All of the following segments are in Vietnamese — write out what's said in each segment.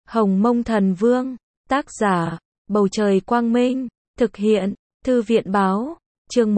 Hồng Mông Thần Vương, tác giả, Bầu Trời Quang Minh, thực hiện, Thư viện Báo, chương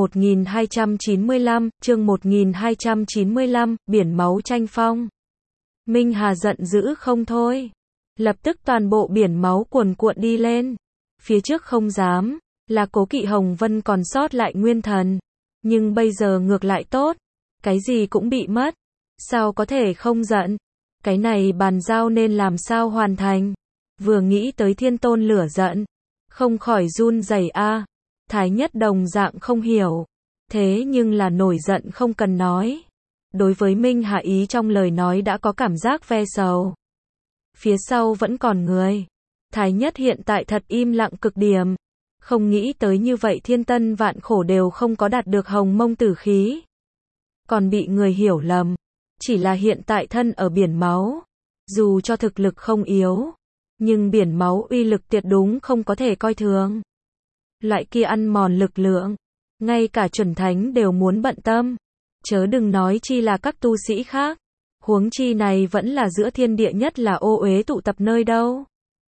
1295, biển máu tranh phong. Minh Hà giận dữ không thôi. Lập tức toàn bộ biển máu cuồn cuộn đi lên. Phía trước không dám, là cố kỵ Hồng Vân còn sót lại nguyên thần. Nhưng bây giờ ngược lại tốt, cái gì cũng bị mất. Sao có thể không giận? Cái này bàn giao nên làm sao hoàn thành? Vừa nghĩ tới Thiên Tôn lửa giận, không khỏi run rẩy a. Thái Nhất đồng dạng không hiểu. Thế nhưng là nổi giận không cần nói. Đối với Minh Hà ý trong lời nói đã có cảm giác ve sầu. Phía sau vẫn còn người. Thái Nhất hiện tại thật im lặng cực điểm. Không nghĩ tới như vậy thiên tân vạn khổ đều không có đạt được Hồng Mông tử khí. Còn bị người hiểu lầm. Chỉ là hiện tại thân ở biển máu. Dù cho thực lực không yếu. Nhưng biển máu uy lực tuyệt đúng không có thể coi thường. Loại kia ăn mòn lực lượng. Ngay cả chuẩn thánh đều muốn bận tâm. Chớ đừng nói chi là các tu sĩ khác. Huống chi này vẫn là giữa thiên địa nhất là ô uế tụ tập nơi đâu.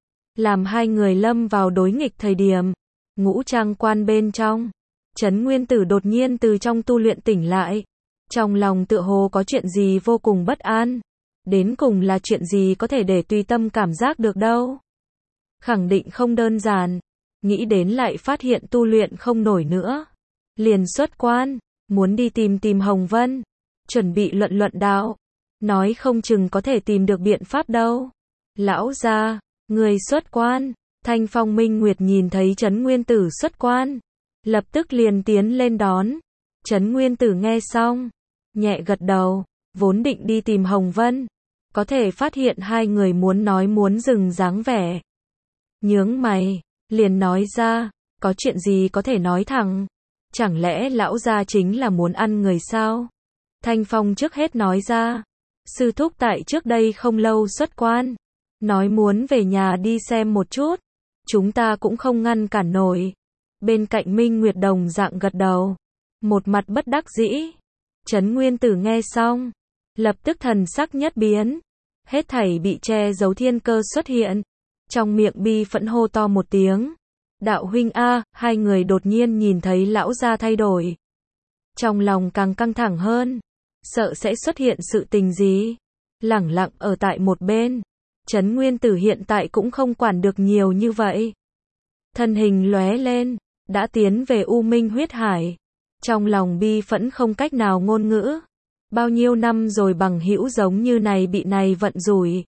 Làm hai người lâm vào đối nghịch thời điểm. Ngũ Trang Quan bên trong. Trấn Nguyên Tử đột nhiên từ trong tu luyện tỉnh lại. Trong lòng tựa hồ có chuyện gì vô cùng bất an. Đến cùng là chuyện gì có thể để tùy tâm cảm giác được đâu. Khẳng định không đơn giản. Nghĩ đến lại phát hiện tu luyện không nổi nữa. Liền xuất quan. Muốn đi tìm Hồng Vân. Chuẩn bị luận đạo. Nói không chừng có thể tìm được biện pháp đâu. Lão gia, người xuất quan. Thanh Phong Minh Nguyệt nhìn thấy Trấn Nguyên Tử xuất quan. Lập tức liền tiến lên đón. Trấn Nguyên Tử nghe xong. Nhẹ gật đầu. Vốn định đi tìm Hồng Vân. Có thể phát hiện hai người muốn dừng dáng vẻ. Nhướng mày. Liền nói ra. Có chuyện gì có thể nói thẳng. Chẳng lẽ lão gia chính là muốn ăn người sao? Thanh Phong trước hết nói ra. Sư thúc tại trước đây không lâu xuất quan. Nói muốn về nhà đi xem một chút. Chúng ta cũng không ngăn cản nổi. Bên cạnh Minh Nguyệt đồng dạng gật đầu. Một mặt bất đắc dĩ. Trấn Nguyên Tử nghe xong. Lập tức thần sắc nhất biến. Hết thảy bị che giấu thiên cơ xuất hiện. Trong miệng bi phẫn hô to một tiếng. Đạo huynh a, hai người đột nhiên nhìn thấy lão gia thay đổi. Trong lòng càng căng thẳng hơn. Sợ sẽ xuất hiện sự tình gì. Lẳng lặng ở tại một bên. Trấn Nguyên Tử hiện tại cũng không quản được nhiều như vậy. Thân hình lóe lên. Đã tiến về U Minh huyết hải. Trong lòng bi phẫn không cách nào ngôn ngữ. Bao nhiêu năm rồi bằng hữu giống như này bị này vận rủi.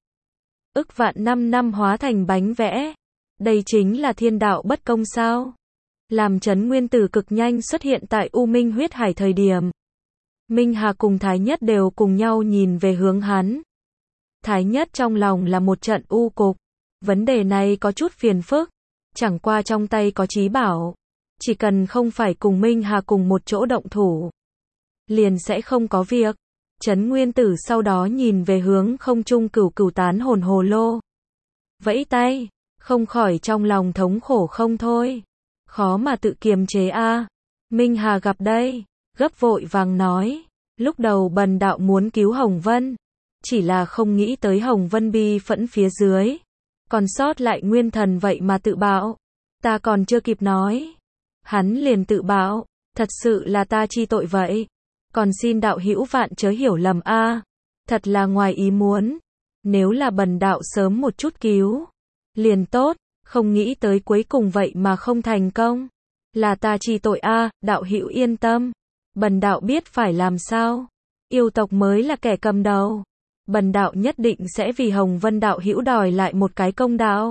Ức vạn năm hóa thành bánh vẽ. Đây chính là thiên đạo bất công sao? Làm Trấn Nguyên Tử cực nhanh xuất hiện tại U Minh huyết hải thời điểm. Minh Hà cùng Thái Nhất đều cùng nhau nhìn về hướng hắn. Thái Nhất trong lòng là một trận u cục. Vấn đề này có chút phiền phức. Chẳng qua trong tay có trí bảo. Chỉ cần không phải cùng Minh Hà cùng một chỗ động thủ. Liền sẽ không có việc. Trấn Nguyên Tử sau đó nhìn về hướng không trung cửu tán hồn hồ lô. Vẫy tay. Không khỏi trong lòng thống khổ không thôi. Khó mà tự kiềm chế a. Minh Hà gặp đây. Gấp vội vàng nói. Lúc đầu bần đạo muốn cứu Hồng Vân. Chỉ là không nghĩ tới Hồng Vân bi phẫn phía dưới. Còn sót lại nguyên thần vậy mà tự bạo. Ta còn chưa kịp nói. Hắn liền tự bạo. Thật sự là ta chi tội vậy. Còn xin đạo hữu vạn chớ hiểu lầm a. Thật là ngoài ý muốn. Nếu là bần đạo sớm một chút cứu. Liền tốt. Không nghĩ tới cuối cùng vậy mà không thành công. Là ta chi tội a. Đạo hữu yên tâm. Bần đạo biết phải làm sao. Yêu tộc mới là kẻ cầm đầu. Bần đạo nhất định sẽ vì Hồng Vân đạo hữu đòi lại một cái công đạo.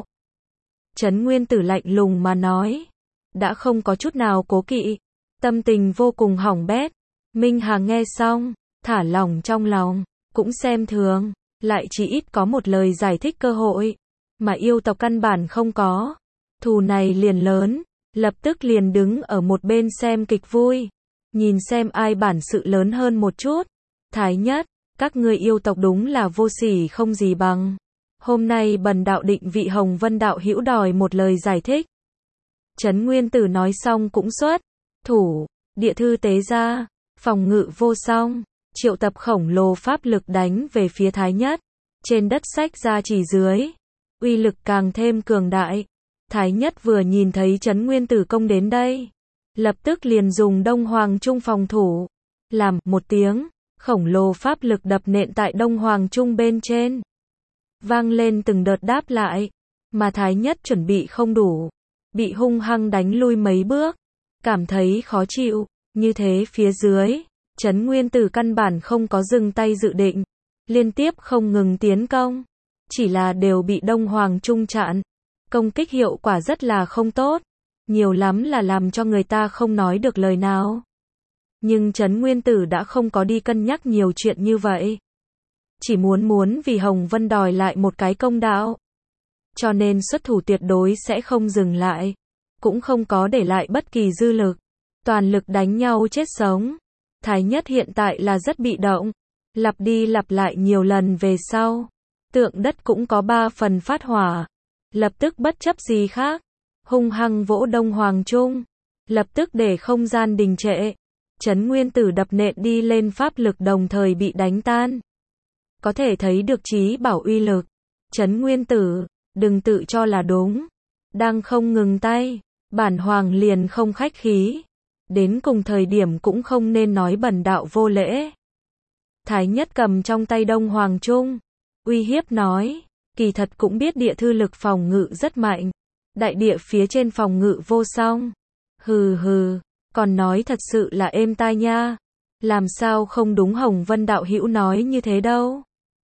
Trấn Nguyên Tử lạnh lùng mà nói. Đã không có chút nào cố kỵ. Tâm tình vô cùng hỏng bét. Minh Hà nghe xong. Thả lỏng trong lòng. Cũng xem thường. Lại chỉ ít có một lời giải thích cơ hội. Mà yêu tộc căn bản không có. Thù này liền lớn. Lập tức liền đứng ở một bên xem kịch vui. Nhìn xem ai bản sự lớn hơn một chút. Thái Nhất. Các ngươi yêu tộc đúng là vô sỉ không gì bằng. Hôm nay bần đạo định vị Hồng Vân đạo hữu đòi một lời giải thích. Trấn Nguyên Tử nói xong cũng xuất thủ. Địa thư tế ra. Phòng ngự vô song. Triệu tập khổng lồ pháp lực đánh về phía Thái Nhất. Trên đất sách ra chỉ dưới. uy lực càng thêm cường đại. Thái Nhất vừa nhìn thấy Trấn Nguyên Tử công đến đây, lập tức liền dùng Đông Hoàng Trung phòng thủ. Làm một tiếng, khổng lồ pháp lực đập nện tại Đông Hoàng Trung bên trên. Vang lên từng đợt đáp lại, mà Thái Nhất chuẩn bị không đủ, bị hung hăng đánh lui mấy bước, cảm thấy khó chịu, như thế phía dưới, Trấn Nguyên Tử căn bản không có dừng tay dự định, liên tiếp không ngừng tiến công, chỉ là đều bị Đông Hoàng Trung chặn, công kích hiệu quả rất là không tốt, nhiều lắm là làm cho người ta không nói được lời nào. Nhưng Trấn Nguyên Tử đã không có đi cân nhắc nhiều chuyện như vậy, chỉ muốn vì Hồng Vân đòi lại một cái công đạo, cho nên xuất thủ tuyệt đối sẽ không dừng lại, cũng không có để lại bất kỳ dư lực, toàn lực đánh nhau chết sống. Thái Nhất hiện tại là rất bị động, lặp đi lặp lại nhiều lần về sau, tượng đất cũng có 3 phần phát hỏa, lập tức bất chấp gì khác, hung hăng vỗ Đông Hoàng Trung, lập tức để không gian đình trệ. Trấn Nguyên Tử đập nện đi lên pháp lực đồng thời bị đánh tan. Có thể thấy được trí bảo uy lực. Trấn Nguyên Tử, đừng tự cho là đúng. Đang không ngừng tay, bản hoàng liền không khách khí. Đến cùng thời điểm cũng không nên nói bần đạo vô lễ. Thái Nhất cầm trong tay Đông Hoàng Trung, uy hiếp nói, kỳ thật cũng biết địa thư lực phòng ngự rất mạnh. Đại địa phía trên phòng ngự vô song. Hừ hừ, còn nói thật sự là êm tai nha. Làm sao không đúng Hồng Vân đạo hữu nói như thế đâu.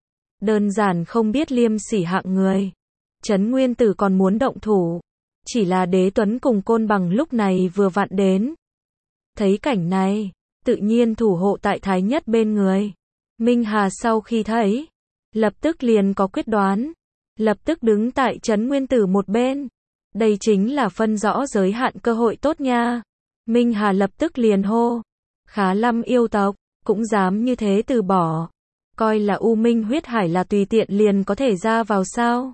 Đơn giản không biết liêm sỉ hạng người. Trấn Nguyên Tử còn muốn động thủ. Chỉ là Đế Tuấn cùng Côn Bằng lúc này vừa vặn đến. Thấy cảnh này, tự nhiên thủ hộ tại Thái Nhất bên người. Minh Hà sau khi thấy, lập tức liền có quyết đoán. Lập tức đứng tại Trấn Nguyên Tử một bên. Đây chính là phân rõ giới hạn cơ hội tốt nha. Minh Hà lập tức liền hô. Khá lắm yêu tộc, cũng dám như thế từ bỏ. Coi là U Minh huyết hải là tùy tiện liền có thể ra vào sao.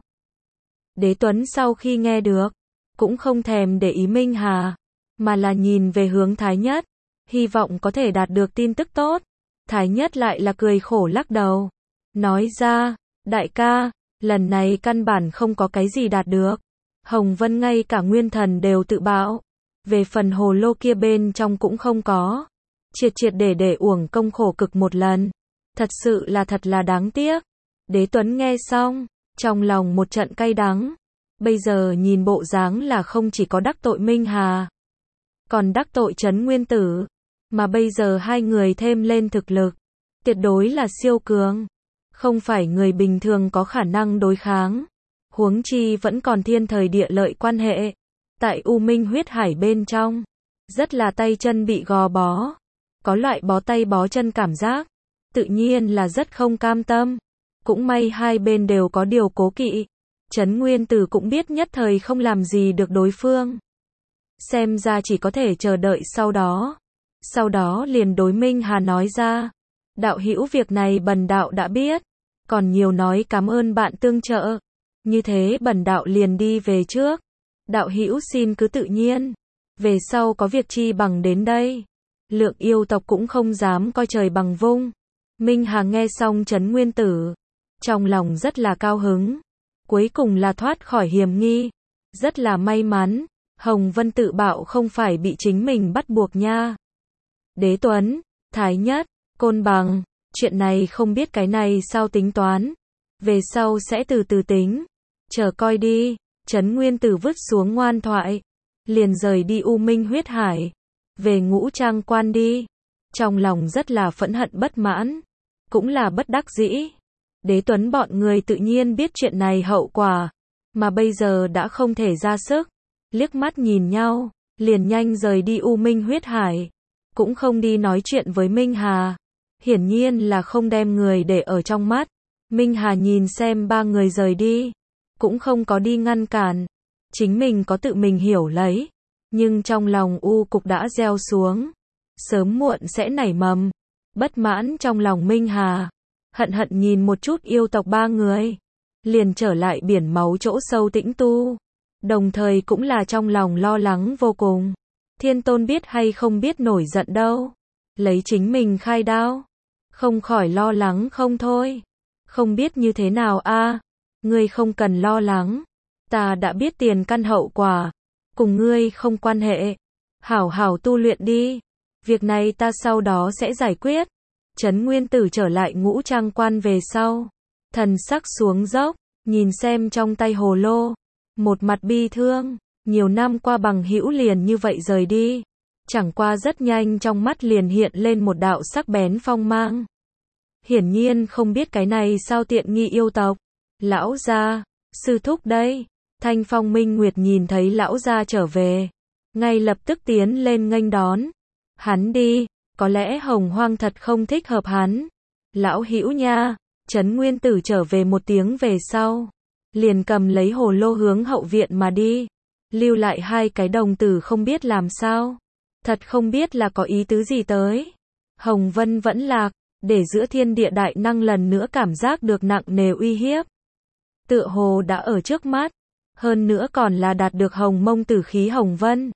Đế Tuấn sau khi nghe được, cũng không thèm để ý Minh Hà, mà là nhìn về hướng Thái Nhất, hy vọng có thể đạt được tin tức tốt. Thái Nhất lại là cười khổ lắc đầu, nói ra, đại ca, lần này căn bản không có cái gì đạt được. Hồng Vân ngay cả nguyên thần đều tự bạo, về phần hồ lô kia bên trong cũng không có, triệt để uổng công khổ cực một lần, thật là đáng tiếc. Đế Tuấn nghe xong, trong lòng một trận cay đắng, bây giờ nhìn bộ dáng là không chỉ có đắc tội Minh Hà, còn đắc tội Trấn Nguyên Tử, mà bây giờ hai người thêm lên thực lực, tuyệt đối là siêu cường, không phải người bình thường có khả năng đối kháng. Huống chi vẫn còn thiên thời địa lợi quan hệ, tại U Minh huyết hải bên trong, rất là tay chân bị gò bó, có loại bó tay bó chân cảm giác, tự nhiên là rất không cam tâm. Cũng may hai bên đều có điều cố kỵ, Trấn Nguyên Tử cũng biết nhất thời không làm gì được đối phương. Xem ra chỉ có thể chờ đợi sau đó liền đối Minh Hà nói ra, đạo hữu việc này bần đạo đã biết, còn nhiều nói cảm ơn bạn tương trợ. Như thế bần đạo liền đi về trước. Đạo hữu xin cứ tự nhiên. Về sau có việc chi bằng đến đây. Lượng yêu tộc cũng không dám coi trời bằng vung. Minh Hà nghe xong Trấn Nguyên Tử, trong lòng rất là cao hứng. Cuối cùng là thoát khỏi hiểm nghi. Rất là may mắn. Hồng Vân tự bạo không phải bị chính mình bắt buộc nha. Đế Tuấn, Thái Nhất, Côn Bằng, chuyện này không biết cái này sao tính toán. Về sau sẽ từ từ tính. Chờ coi đi. Trấn Nguyên Tử vứt xuống ngoan thoại, liền rời đi U Minh huyết hải, về Ngũ Trang Quan đi. Trong lòng rất là phẫn hận bất mãn, cũng là bất đắc dĩ. Đế Tuấn bọn người tự nhiên biết chuyện này hậu quả, mà bây giờ đã không thể ra sức. Liếc mắt nhìn nhau, liền nhanh rời đi U Minh huyết hải, cũng không đi nói chuyện với Minh Hà. Hiển nhiên là không đem người để ở trong mắt. Minh Hà nhìn xem ba người rời đi, cũng không có đi ngăn cản, chính mình có tự mình hiểu lấy, nhưng trong lòng u cục đã gieo xuống, sớm muộn sẽ nảy mầm. Bất mãn trong lòng Minh Hà, hận nhìn một chút yêu tộc ba người, liền trở lại biển máu chỗ sâu tĩnh tu, đồng thời cũng là trong lòng lo lắng vô cùng. Thiên Tôn biết hay không biết nổi giận đâu, lấy chính mình khai đao, không khỏi lo lắng không thôi, không biết như thế nào a. ngươi không cần lo lắng. Ta đã biết tiền căn hậu quả, cùng ngươi không quan hệ. Hảo hảo tu luyện đi. Việc này ta sau đó sẽ giải quyết. Trấn Nguyên Tử trở lại Ngũ Trang Quan về sau. Thần sắc xuống dốc, nhìn xem trong tay hồ lô. Một mặt bi thương, nhiều năm qua bằng hữu liền như vậy rời đi. Chẳng qua rất nhanh trong mắt liền hiện lên một đạo sắc bén phong mang. Hiển nhiên không biết cái này sao tiện nghi yêu tộc. Lão gia, sư thúc đây. Thanh Phong Minh Nguyệt nhìn thấy lão gia trở về, ngay lập tức tiến lên nghênh đón. Hắn đi, có lẽ Hồng Hoang thật không thích hợp hắn. Lão hữu nha. Trấn Nguyên Tử trở về một tiếng về sau, liền cầm lấy hồ lô hướng hậu viện mà đi. Lưu lại hai cái đồng tử không biết làm sao. Thật không biết là có ý tứ gì tới. Hồng Vân vẫn lạc, để giữa thiên địa đại năng lần nữa cảm giác được nặng nề uy hiếp. Tựa hồ đã ở trước mắt, hơn nữa còn là đạt được hồng mông tử khí Hồng Vân.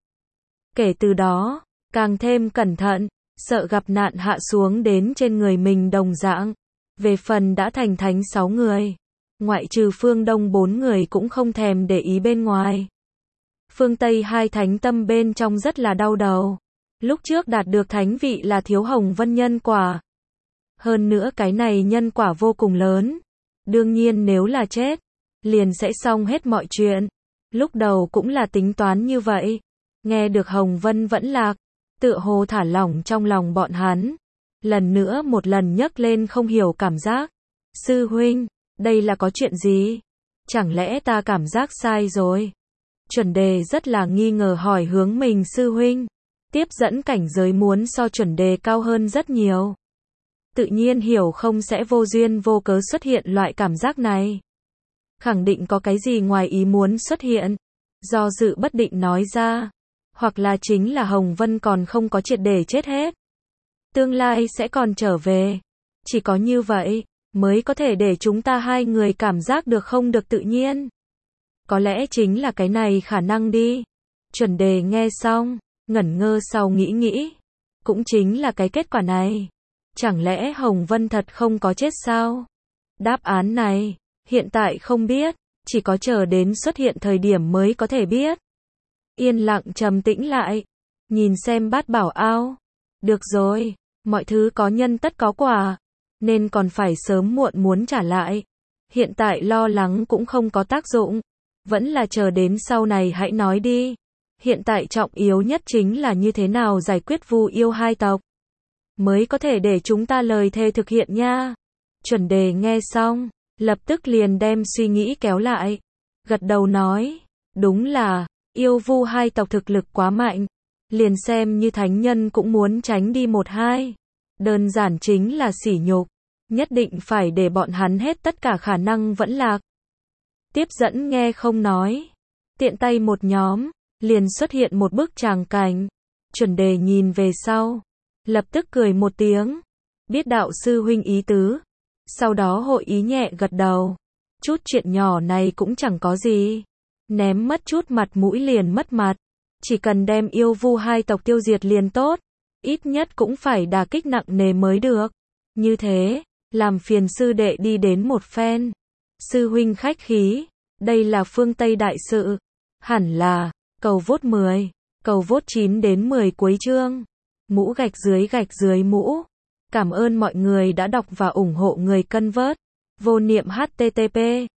Kể từ đó, càng thêm cẩn thận, sợ gặp nạn hạ xuống đến trên người mình đồng dạng. Về phần đã thành thánh 6 người, ngoại trừ phương Đông 4 người cũng không thèm để ý bên ngoài. Phương Tây 2 thánh tâm bên trong rất là đau đầu. Lúc trước đạt được thánh vị là thiếu Hồng Vân nhân quả. Hơn nữa cái này nhân quả vô cùng lớn. Đương nhiên nếu là chết, liền sẽ xong hết mọi chuyện. Lúc đầu cũng là tính toán như vậy. Nghe được Hồng Vân vẫn lạc, tựa hồ thả lỏng trong lòng bọn hắn. Lần nữa một lần nhấc lên không hiểu cảm giác. Sư huynh, đây là có chuyện gì? Chẳng lẽ ta cảm giác sai rồi? Chuẩn đề rất là nghi ngờ hỏi hướng mình sư huynh. Tiếp dẫn cảnh giới muốn so chuẩn đề cao hơn rất nhiều. Tự nhiên hiểu không sẽ vô duyên vô cớ xuất hiện loại cảm giác này. Khẳng định có cái gì ngoài ý muốn xuất hiện. Do dự bất định nói ra. Hoặc là chính là Hồng Vân còn không có triệt để chết hết. Tương lai sẽ còn trở về. Chỉ có như vậy, mới có thể để chúng ta hai người cảm giác được không được tự nhiên. Có lẽ chính là cái này khả năng đi. Chuẩn đề nghe xong, ngẩn ngơ sau nghĩ. Cũng chính là cái kết quả này. Chẳng lẽ Hồng Vân thật không có chết sao? Đáp án này, hiện tại không biết, chỉ có chờ đến xuất hiện thời điểm mới có thể biết. Yên lặng trầm tĩnh lại, nhìn xem bát bảo ao. Được rồi, mọi thứ có nhân tất có quả, nên còn phải sớm muộn muốn trả lại. Hiện tại lo lắng cũng không có tác dụng, vẫn là chờ đến sau này hãy nói đi. Hiện tại trọng yếu nhất chính là như thế nào giải quyết Vu Yêu hai tộc, mới có thể để chúng ta lời thề thực hiện nha. Chuẩn đề nghe xong, lập tức liền đem suy nghĩ kéo lại, gật đầu nói, đúng là, Yêu Vu hai tộc thực lực quá mạnh, liền xem như thánh nhân cũng muốn tránh đi một hai. Đơn giản chính là sỉ nhục, nhất định phải để bọn hắn hết tất cả khả năng vẫn lạc. Tiếp dẫn nghe không nói, tiện tay một nhóm, liền xuất hiện một bức tràng cảnh. Chuẩn đề nhìn về sau, lập tức cười một tiếng, biết đạo sư huynh ý tứ, sau đó hội ý nhẹ gật đầu. Chút chuyện nhỏ này cũng chẳng có gì, ném mất chút mặt mũi liền mất mặt, chỉ cần đem Yêu Vu hai tộc tiêu diệt liền tốt, ít nhất cũng phải đả kích nặng nề mới được. Như thế, làm phiền sư đệ đi đến một phen. Sư huynh khách khí, đây là phương Tây đại sự, hẳn là, cầu vote 10, cầu vote 9 đến 10 cuối chương. Mũ gạch dưới mũ. Cảm ơn mọi người đã đọc và ủng hộ người cân vớt. Vô niệm http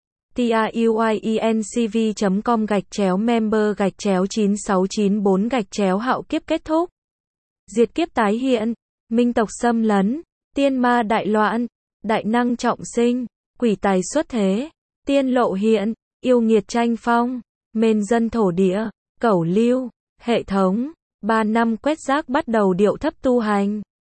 truyencv.com/member/9694 hạo kiếp kết thúc. Diệt kiếp tái hiện, minh tộc xâm lấn, tiên ma đại loạn, đại năng trọng sinh, quỷ tài xuất thế, tiên lộ hiện, yêu nghiệt tranh phong, mên dân thổ địa, cẩu lưu, hệ thống, 3 năm quét rác bắt đầu điệu thấp tu hành.